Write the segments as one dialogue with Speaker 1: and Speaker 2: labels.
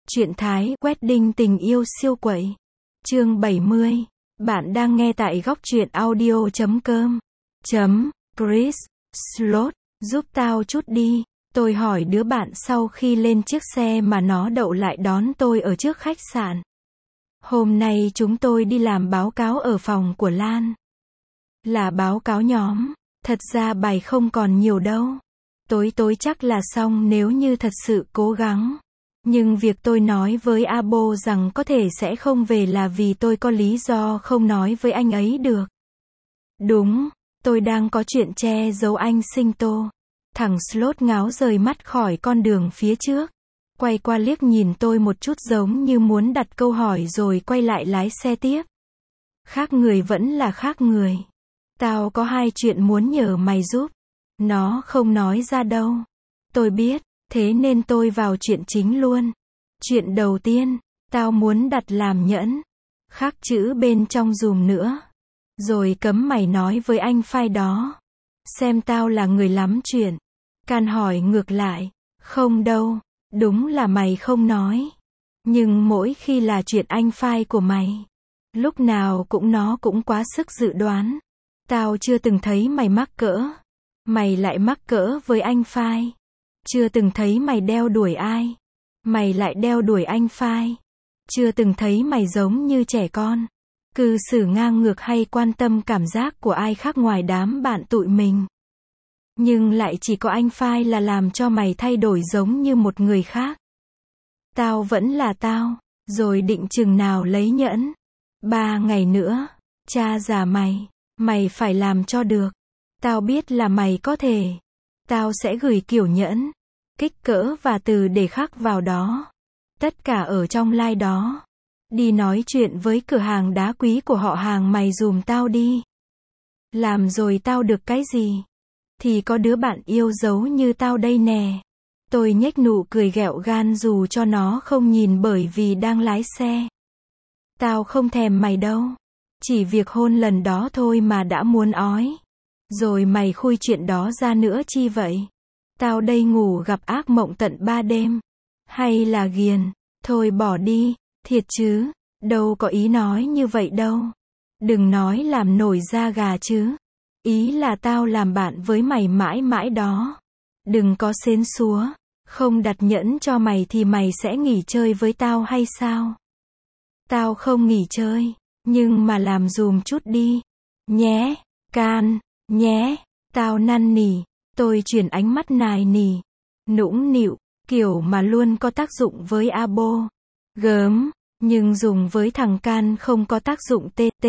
Speaker 1: Truyện Thái Wedding tình yêu siêu quậy. Chương 70. Bạn đang nghe tại góc truyện audio.com. Chris, Slot, giúp tao chút đi. Tôi hỏi đứa bạn sau khi lên chiếc xe mà nó đậu lại đón tôi ở trước khách sạn. Hôm nay chúng tôi đi làm báo cáo ở phòng của Lan. Là báo cáo nhóm. Thật ra bài không còn nhiều đâu. Tối chắc là xong nếu như thật sự cố gắng. Nhưng việc tôi nói với Abo rằng có thể sẽ không về là vì tôi có lý do không nói với anh ấy được. Đúng, tôi đang có chuyện che giấu anh Sinh Tô. Thằng Slot ngáo rời mắt khỏi con đường phía trước. Quay qua liếc nhìn tôi một chút giống như muốn đặt câu hỏi rồi quay lại lái xe tiếp. Khác người vẫn là khác người. Tao có hai chuyện muốn nhờ mày giúp. Nó không nói ra đâu. Tôi biết. Thế nên tôi vào chuyện chính luôn. Chuyện đầu tiên, tao muốn đặt làm nhẫn. Khắc chữ bên trong dùm nữa. Rồi cấm mày nói với anh Phai đó. Xem tao là người lắm chuyện. Can hỏi ngược lại. Không đâu, đúng là mày không nói. Nhưng mỗi khi là chuyện anh Phai của mày, lúc nào nó cũng quá sức dự đoán. Tao chưa từng thấy mày mắc cỡ. Mày lại mắc cỡ với anh Phai. Chưa từng thấy mày đeo đuổi ai. Mày lại đeo đuổi anh Phai. Chưa từng thấy mày giống như trẻ con. Cư xử ngang ngược hay quan tâm cảm giác của ai khác ngoài đám bạn tụi mình. Nhưng lại chỉ có anh Phai là làm cho mày thay đổi giống như một người khác. Tao vẫn là tao. Rồi định chừng nào lấy nhẫn. 3 ngày nữa. Cha già mày. Mày phải làm cho được. Tao biết là mày có thể. Tao sẽ gửi kiểu nhẫn, kích cỡ và từ để khắc vào đó. Tất cả ở trong like đó. Đi nói chuyện với cửa hàng đá quý của họ hàng mày dùm tao đi. Làm rồi tao được cái gì? Thì có đứa bạn yêu dấu như tao đây nè. Tôi nhếch nụ cười ghẹo gan dù cho nó không nhìn bởi vì đang lái xe. Tao không thèm mày đâu. Chỉ việc hôn lần đó thôi mà đã muốn ói. Rồi mày khui chuyện đó ra nữa chi vậy? Tao đây ngủ gặp ác mộng tận 3 đêm. Hay là ghiền? Thôi bỏ đi, thiệt chứ, đâu có ý nói như vậy đâu. Đừng nói làm nổi da gà chứ. Ý là tao làm bạn với mày mãi mãi đó. Đừng có xến xúa, không đặt nhẫn cho mày thì mày sẽ nghỉ chơi với tao hay sao? Tao không nghỉ chơi, nhưng mà làm dùm chút đi. Nhé, Can. Nhé, tao năn nỉ, tôi chuyển ánh mắt nài nỉ, nũng nịu, kiểu mà luôn có tác dụng với Abo. Gớm, nhưng dùng với thằng Can không có tác dụng TT.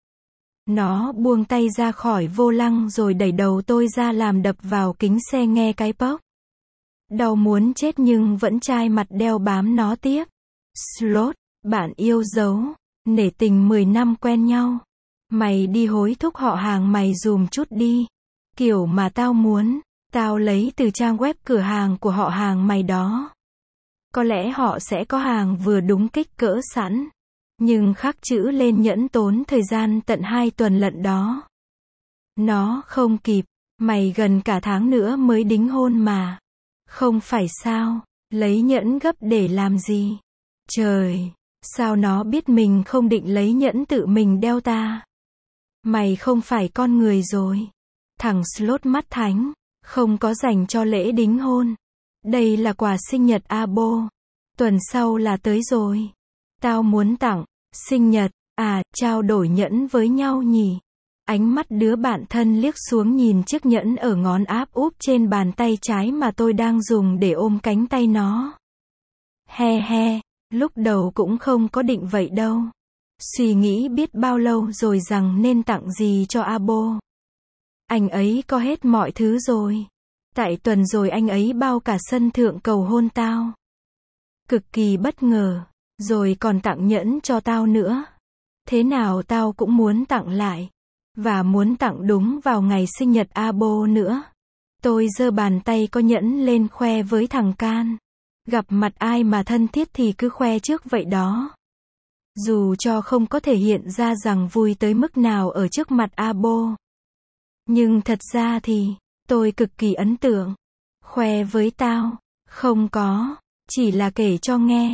Speaker 1: Nó buông tay ra khỏi vô lăng rồi đẩy đầu tôi ra làm đập vào kính xe nghe cái pốc. Đau muốn chết nhưng vẫn chai mặt đeo bám nó tiếp. Slot, bạn yêu dấu, nể tình 10 năm quen nhau. Mày đi hối thúc họ hàng mày dùm chút đi. Kiểu mà tao muốn, tao lấy từ trang web cửa hàng của họ hàng mày đó. Có lẽ họ sẽ có hàng vừa đúng kích cỡ sẵn. Nhưng khắc chữ lên nhẫn tốn thời gian tận 2 tuần lận đó. Nó không kịp, mày gần cả tháng nữa mới đính hôn mà. Không phải sao, lấy nhẫn gấp để làm gì? Trời, sao nó biết mình không định lấy nhẫn tự mình đeo ta? Mày không phải con người rồi. Thằng Slot mắt thánh, không có dành cho lễ đính hôn. Đây là quà sinh nhật Abo. Tuần sau là tới rồi. Tao muốn tặng, sinh nhật, trao đổi nhẫn với nhau nhỉ. Ánh mắt đứa bạn thân liếc xuống nhìn chiếc nhẫn ở ngón áp úp trên bàn tay trái mà tôi đang dùng để ôm cánh tay nó. He he, lúc đầu cũng không có định vậy đâu. Suy nghĩ biết bao lâu rồi rằng nên tặng gì cho Abo. Anh ấy có hết mọi thứ rồi. Tại tuần rồi anh ấy bao cả sân thượng cầu hôn tao. Cực kỳ bất ngờ. Rồi còn tặng nhẫn cho tao nữa. Thế nào tao cũng muốn tặng lại. Và muốn tặng đúng vào ngày sinh nhật Abo nữa. Tôi giơ bàn tay có nhẫn lên khoe với thằng Can. Gặp mặt ai mà thân thiết thì cứ khoe trước vậy đó. Dù cho không có thể hiện ra rằng vui tới mức nào ở trước mặt Abo. Nhưng thật ra thì, tôi cực kỳ ấn tượng. Khoe với tao, không có, chỉ là kể cho nghe.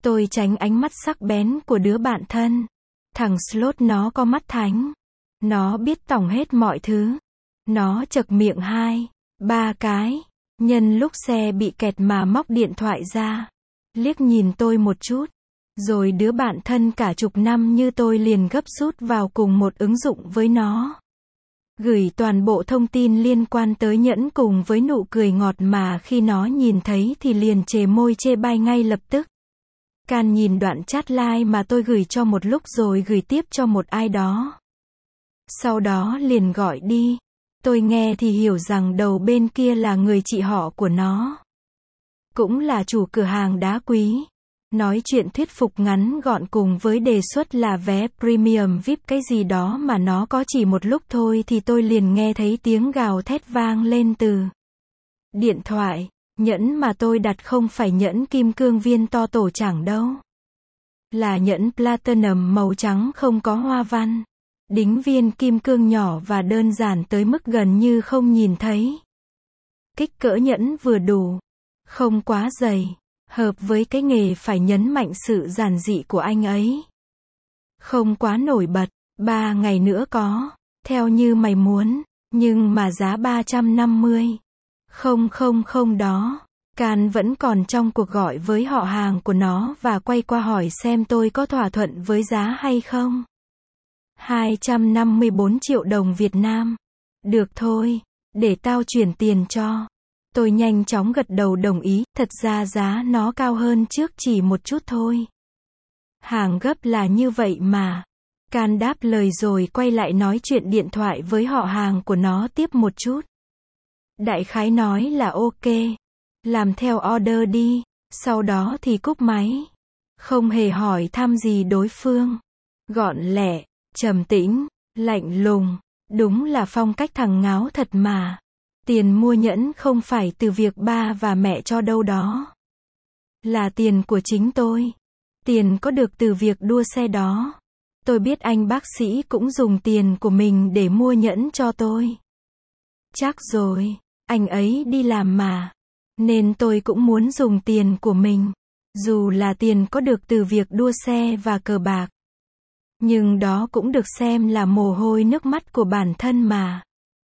Speaker 1: Tôi tránh ánh mắt sắc bén của đứa bạn thân. Thằng Slot nó có mắt thánh. Nó biết tổng hết mọi thứ. Nó chậc miệng 2, 3 cái. Nhân lúc xe bị kẹt mà móc điện thoại ra. Liếc nhìn tôi một chút. Rồi đứa bạn thân cả chục năm như tôi liền gấp rút vào cùng một ứng dụng với nó. Gửi toàn bộ thông tin liên quan tới nhẫn cùng với nụ cười ngọt mà khi nó nhìn thấy thì liền chề môi chê bai ngay lập tức. Can nhìn đoạn chat like mà tôi gửi cho một lúc rồi gửi tiếp cho một ai đó. Sau đó liền gọi đi. Tôi nghe thì hiểu rằng đầu bên kia là người chị họ của nó. Cũng là chủ cửa hàng đá quý. Nói chuyện thuyết phục ngắn gọn cùng với đề xuất là vé premium VIP cái gì đó mà nó có chỉ một lúc thôi thì tôi liền nghe thấy tiếng gào thét vang lên từ điện thoại. Nhẫn mà tôi đặt không phải nhẫn kim cương viên to tổ chẳng đâu. Là nhẫn platinum màu trắng không có hoa văn. Đính viên kim cương nhỏ và đơn giản tới mức gần như không nhìn thấy. Kích cỡ nhẫn vừa đủ. Không quá dày. Hợp với cái nghề phải nhấn mạnh sự giản dị của anh ấy. Không quá nổi bật. 3 ngày nữa có. Theo như mày muốn. Nhưng mà giá 350. Không đó. Can vẫn còn trong cuộc gọi với họ hàng của nó và quay qua hỏi xem tôi có thỏa thuận với giá hay không. 254 triệu đồng Việt Nam. Được thôi. Để tao chuyển tiền cho. Tôi nhanh chóng gật đầu đồng ý, thật ra giá nó cao hơn trước chỉ một chút thôi. Hàng gấp là như vậy mà. Can đáp lời rồi quay lại nói chuyện điện thoại với họ hàng của nó tiếp một chút. Đại khái nói là ok. Làm theo order đi. Sau đó thì cúp máy. Không hề hỏi thăm gì đối phương. Gọn lẹ, trầm tĩnh, lạnh lùng. Đúng là phong cách thằng ngáo thật mà. Tiền mua nhẫn không phải từ việc ba và mẹ cho đâu đó. Là tiền của chính tôi. Tiền có được từ việc đua xe đó. Tôi biết anh bác sĩ cũng dùng tiền của mình để mua nhẫn cho tôi. Chắc rồi, anh ấy đi làm mà. Nên tôi cũng muốn dùng tiền của mình. Dù là tiền có được từ việc đua xe và cờ bạc. Nhưng đó cũng được xem là mồ hôi nước mắt của bản thân mà.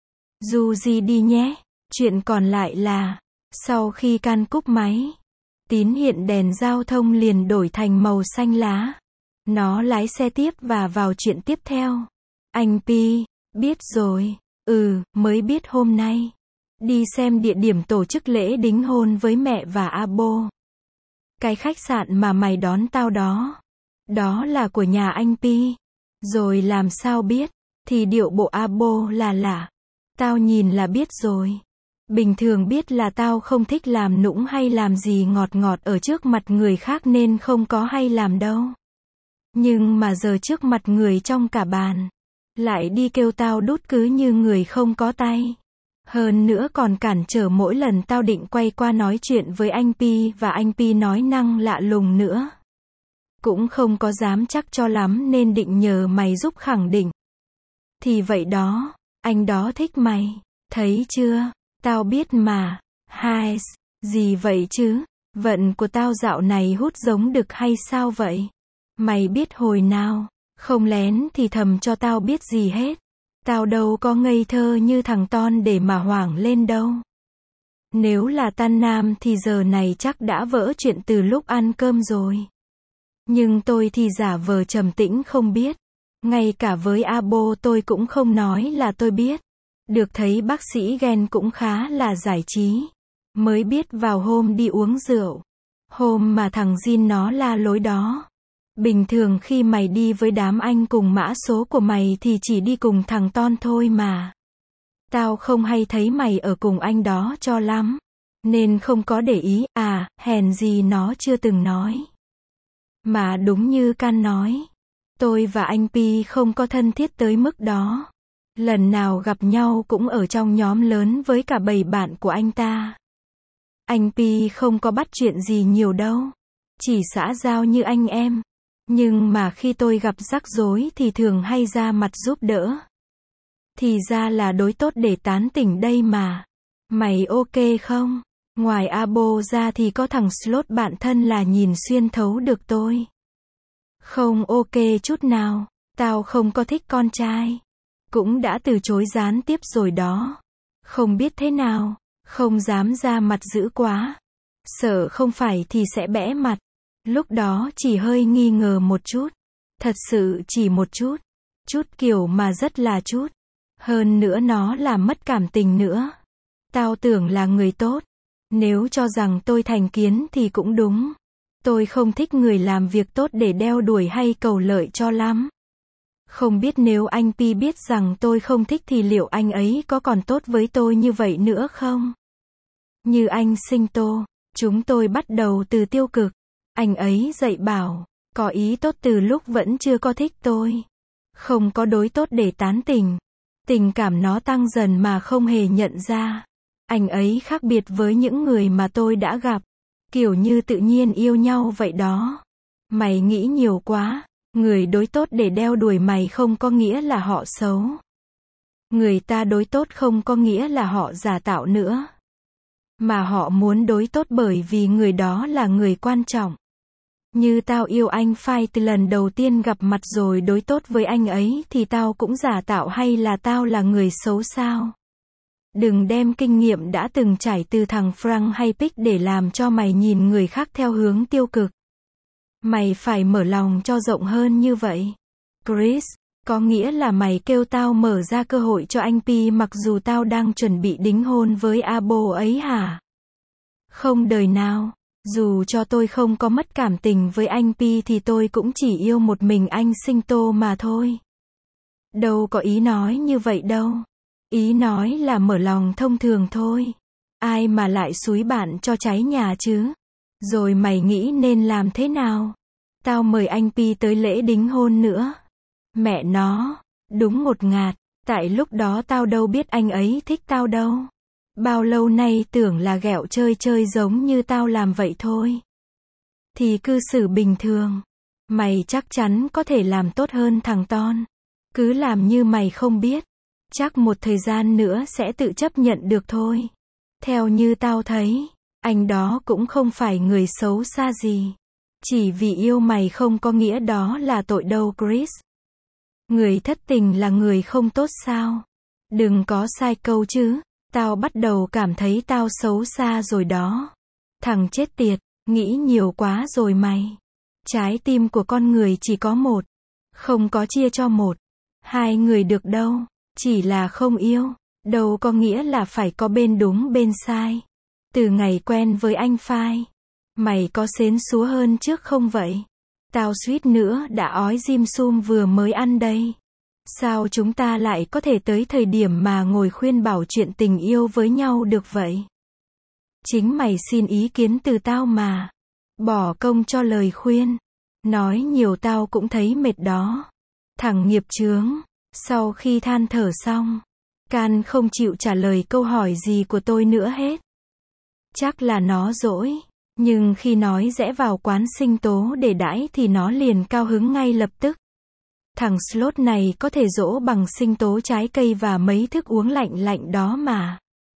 Speaker 1: Dù gì đi nhé. Chuyện còn lại là, sau khi Can cúp máy, tín hiện đèn giao thông liền đổi thành màu xanh lá. Nó lái xe tiếp và vào chuyện tiếp theo. Anh Pi, biết rồi. Mới biết hôm nay. Đi xem địa điểm tổ chức lễ đính hôn với mẹ và Abo. Cái khách sạn mà mày đón tao đó. Đó là của nhà anh Pi. Rồi làm sao biết, thì điệu bộ Abo là lạ. Tao nhìn là biết rồi. Bình thường biết là tao không thích làm nũng hay làm gì ngọt ngọt ở trước mặt người khác nên không có hay làm đâu. Nhưng mà giờ trước mặt người trong cả bàn, lại đi kêu tao đút cứ như người không có tay. Hơn nữa còn cản trở mỗi lần tao định quay qua nói chuyện với anh Pi và anh Pi nói năng lạ lùng nữa. Cũng không có dám chắc cho lắm nên định nhờ mày giúp khẳng định. Thì vậy đó, anh đó thích mày, thấy chưa? Tao biết mà. Hai, gì vậy chứ? Vận của tao dạo này hút giống đực hay sao vậy? Mày biết hồi nào? Không lén thì thầm cho tao biết gì hết. Tao đâu có ngây thơ như thằng Ton để mà hoảng lên đâu. Nếu là Tan Nam thì giờ này chắc đã vỡ chuyện từ lúc ăn cơm rồi. Nhưng tôi thì giả vờ trầm tĩnh không biết. Ngay cả với Abo tôi cũng không nói là tôi biết. Được thấy bác sĩ Gen cũng khá là giải trí. Mới biết vào hôm đi uống rượu. Hôm mà thằng Jin nó la lối đó. Bình thường khi mày đi với đám anh cùng mã số của mày thì chỉ đi cùng thằng Ton thôi mà. Tao không hay thấy mày ở cùng anh đó cho lắm. Nên không có để ý, hèn gì nó chưa từng nói. Mà đúng như Can nói. Tôi và anh Pi không có thân thiết tới mức đó. Lần nào gặp nhau cũng ở trong nhóm lớn với cả bầy bạn của anh ta. Anh Pi không có bắt chuyện gì nhiều đâu. Chỉ xã giao như anh em. Nhưng mà khi tôi gặp rắc rối thì thường hay ra mặt giúp đỡ. Thì ra là đối tốt để tán tỉnh đây mà. Mày ok không? Ngoài Abo ra thì có thằng Slot bạn thân là nhìn xuyên thấu được tôi. Không ok chút nào, tao không có thích con trai. Cũng đã từ chối gián tiếp rồi đó. Không biết thế nào, không dám ra mặt dữ quá. Sợ không phải thì sẽ bẽ mặt. Lúc đó chỉ hơi nghi ngờ một chút. Thật sự chỉ một chút. Chút kiểu mà rất là chút. Hơn nữa nó là mất cảm tình nữa. Tao tưởng là người tốt. Nếu cho rằng tôi thành kiến thì cũng đúng. Tôi không thích người làm việc tốt để đeo đuổi hay cầu lợi cho lắm. Không biết nếu anh Pi biết rằng tôi không thích thì liệu anh ấy có còn tốt với tôi như vậy nữa không? Như anh Sinh Tô, chúng tôi bắt đầu từ tiêu cực. Anh ấy dạy bảo, có ý tốt từ lúc vẫn chưa có thích tôi. Không có đối tốt để tán tỉnh. Tình cảm nó tăng dần mà không hề nhận ra. Anh ấy khác biệt với những người mà tôi đã gặp. Kiểu như tự nhiên yêu nhau vậy đó. Mày nghĩ nhiều quá. Người đối tốt để đeo đuổi mày không có nghĩa là họ xấu. Người ta đối tốt không có nghĩa là họ giả tạo nữa. Mà họ muốn đối tốt bởi vì người đó là người quan trọng. Như tao yêu anh Phai từ lần đầu tiên gặp mặt rồi đối tốt với anh ấy thì tao cũng giả tạo hay là tao là người xấu sao? Đừng đem kinh nghiệm đã từng trải từ thằng Frank hay Pick để làm cho mày nhìn người khác theo hướng tiêu cực. Mày phải mở lòng cho rộng hơn như vậy. Chris, có nghĩa là mày kêu tao mở ra cơ hội cho anh Pi mặc dù tao đang chuẩn bị đính hôn với Abo ấy hả? Không đời nào. Dù cho tôi không có mất cảm tình với anh Pi thì tôi cũng chỉ yêu một mình anh Sinh Tô mà thôi. Đâu có ý nói như vậy đâu. Ý nói là mở lòng thông thường thôi. Ai mà lại xúi bạn cho cháy nhà chứ? Rồi mày nghĩ nên làm thế nào? Tao mời anh Pi tới lễ đính hôn nữa. Mẹ nó, đúng ngột ngạt, tại lúc đó tao đâu biết anh ấy thích tao đâu. Bao lâu nay tưởng là ghẹo chơi chơi giống như tao làm vậy thôi. Thì cư xử bình thường. Mày chắc chắn có thể làm tốt hơn thằng Ton. Cứ làm như mày không biết. Chắc một thời gian nữa sẽ tự chấp nhận được thôi. Theo như tao thấy, anh đó cũng không phải người xấu xa gì. Chỉ vì yêu mày không có nghĩa đó là tội đâu Chris. Người thất tình là người không tốt sao? Đừng có sai câu chứ. Tao bắt đầu cảm thấy tao xấu xa rồi đó. Thằng chết tiệt, nghĩ nhiều quá rồi mày. Trái tim của con người chỉ có một. Không có chia cho một. Hai người được đâu. Chỉ là không yêu. Đâu có nghĩa là phải có bên đúng bên sai. Từ ngày quen với anh Phai. Mày có xến xúa hơn trước không vậy? Tao suýt nữa đã ói dim sum vừa mới ăn đây. Sao chúng ta lại có thể tới thời điểm mà ngồi khuyên bảo chuyện tình yêu với nhau được vậy? Chính mày xin ý kiến từ tao mà. Bỏ công cho lời khuyên. Nói nhiều tao cũng thấy mệt đó. Thằng nghiệp chướng. Sau khi than thở xong, Can không chịu trả lời câu hỏi gì của tôi nữa hết. Chắc là nó dỗi. Nhưng khi nói rẽ vào quán Sinh Tố để đãi thì nó liền cao hứng ngay lập tức. Thằng Slot này có thể dỗ bằng sinh tố trái cây và mấy thức uống lạnh lạnh đó mà.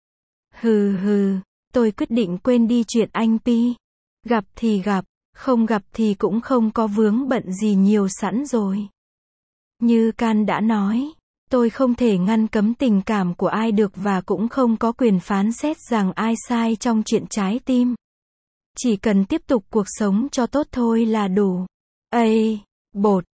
Speaker 1: Hừ hừ, tôi quyết định quên đi chuyện anh Pi. Gặp thì gặp, không gặp thì cũng không có vướng bận gì nhiều sẵn rồi. Như Can đã nói, tôi không thể ngăn cấm tình cảm của ai được và cũng không có quyền phán xét rằng ai sai trong chuyện trái tim. Chỉ cần tiếp tục cuộc sống cho tốt thôi là đủ. Ây, bột,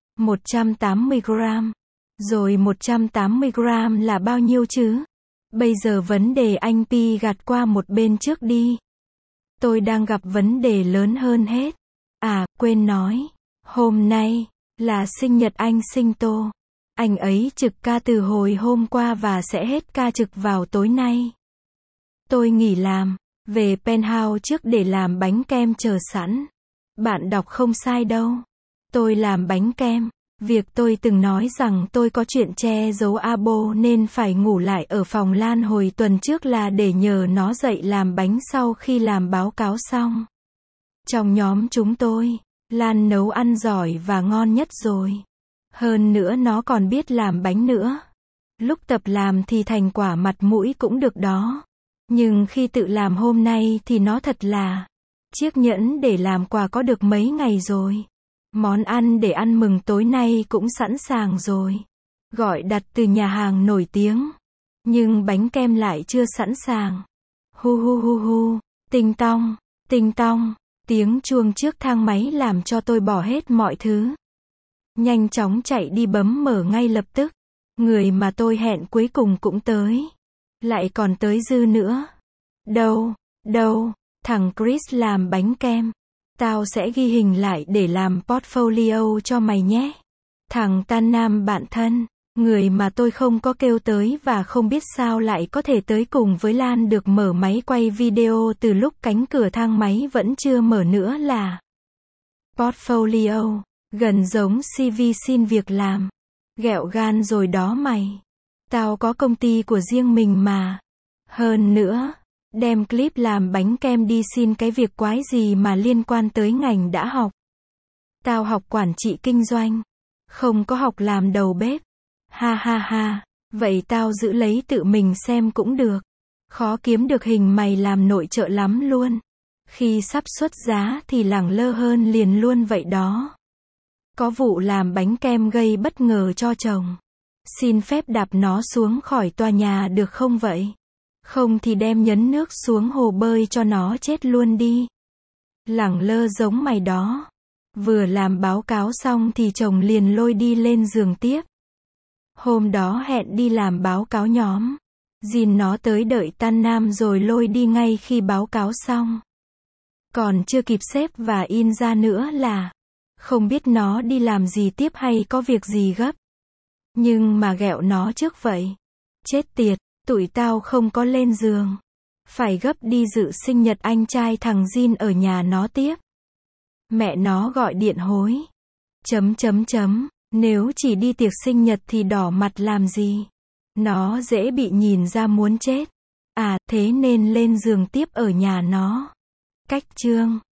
Speaker 1: 180 gram. Rồi 180 gram là bao nhiêu chứ? Bây giờ vấn đề anh Pi gạt qua một bên trước đi. Tôi đang gặp vấn đề lớn hơn hết. À, quên nói. Hôm nay là sinh nhật anh Sinh Tô. Anh ấy trực ca từ hồi hôm qua và sẽ hết ca trực vào tối nay. Tôi nghỉ làm, về penthouse trước để làm bánh kem chờ sẵn. Bạn đọc không sai đâu. Tôi làm bánh kem. Việc tôi từng nói rằng tôi có chuyện che giấu Abo nên phải ngủ lại ở phòng Lan hồi tuần trước là để nhờ nó dậy làm bánh sau khi làm báo cáo xong. Trong nhóm chúng tôi, Lan nấu ăn giỏi và ngon nhất rồi. Hơn nữa nó còn biết làm bánh nữa. Lúc tập làm thì thành quả mặt mũi cũng được đó. Nhưng khi tự làm hôm nay thì nó thật là, chiếc nhẫn để làm quà có được mấy ngày rồi. Món ăn để ăn mừng tối nay cũng sẵn sàng rồi. Gọi đặt từ nhà hàng nổi tiếng. Nhưng bánh kem lại chưa sẵn sàng. Hu hu hu hu, tinh tong, tiếng chuông trước thang máy làm cho tôi bỏ hết mọi thứ. Nhanh chóng chạy đi bấm mở ngay lập tức. Người mà tôi hẹn cuối cùng cũng tới. Lại còn tới dư nữa. Đâu, thằng Chris làm bánh kem. Tao sẽ ghi hình lại để làm portfolio cho mày nhé. Thằng Tan Nam bạn thân, người mà tôi không có kêu tới và không biết sao lại có thể tới cùng với Lan được mở máy quay video từ lúc cánh cửa thang máy vẫn chưa mở nữa là portfolio, gần giống CV xin việc làm. Ghẹo gan rồi đó mày. Tao có công ty của riêng mình mà. Hơn nữa, đem clip làm bánh kem đi xin cái việc quái gì mà liên quan tới ngành đã học. Tao học quản trị kinh doanh, không có học làm đầu bếp. Ha ha ha, vậy tao giữ lấy tự mình xem cũng được. Khó kiếm được hình mày làm nội trợ lắm luôn. Khi sắp xuất giá thì lẳng lơ hơn liền luôn vậy đó. Có vụ làm bánh kem gây bất ngờ cho chồng. Xin phép đạp nó xuống khỏi tòa nhà được không vậy? Không thì đem nhấn nước xuống hồ bơi cho nó chết luôn đi. Lẳng lơ giống mày đó. Vừa làm báo cáo xong thì chồng liền lôi đi lên giường tiếp. Hôm đó hẹn đi làm báo cáo nhóm. Dìn nó tới đợi Tan Nam rồi lôi đi ngay khi báo cáo xong. Còn chưa kịp xếp và in ra nữa là không biết nó đi làm gì tiếp hay có việc gì gấp. Nhưng mà ghẹo nó trước vậy. Chết tiệt, tụi tao không có lên giường. Phải gấp đi dự sinh nhật anh trai thằng Jin ở nhà nó tiếp. Mẹ nó gọi điện hối. Nếu chỉ đi tiệc sinh nhật thì đỏ mặt làm gì? Nó dễ bị nhìn ra muốn chết. À, thế nên lên giường tiếp ở nhà nó. Cách chương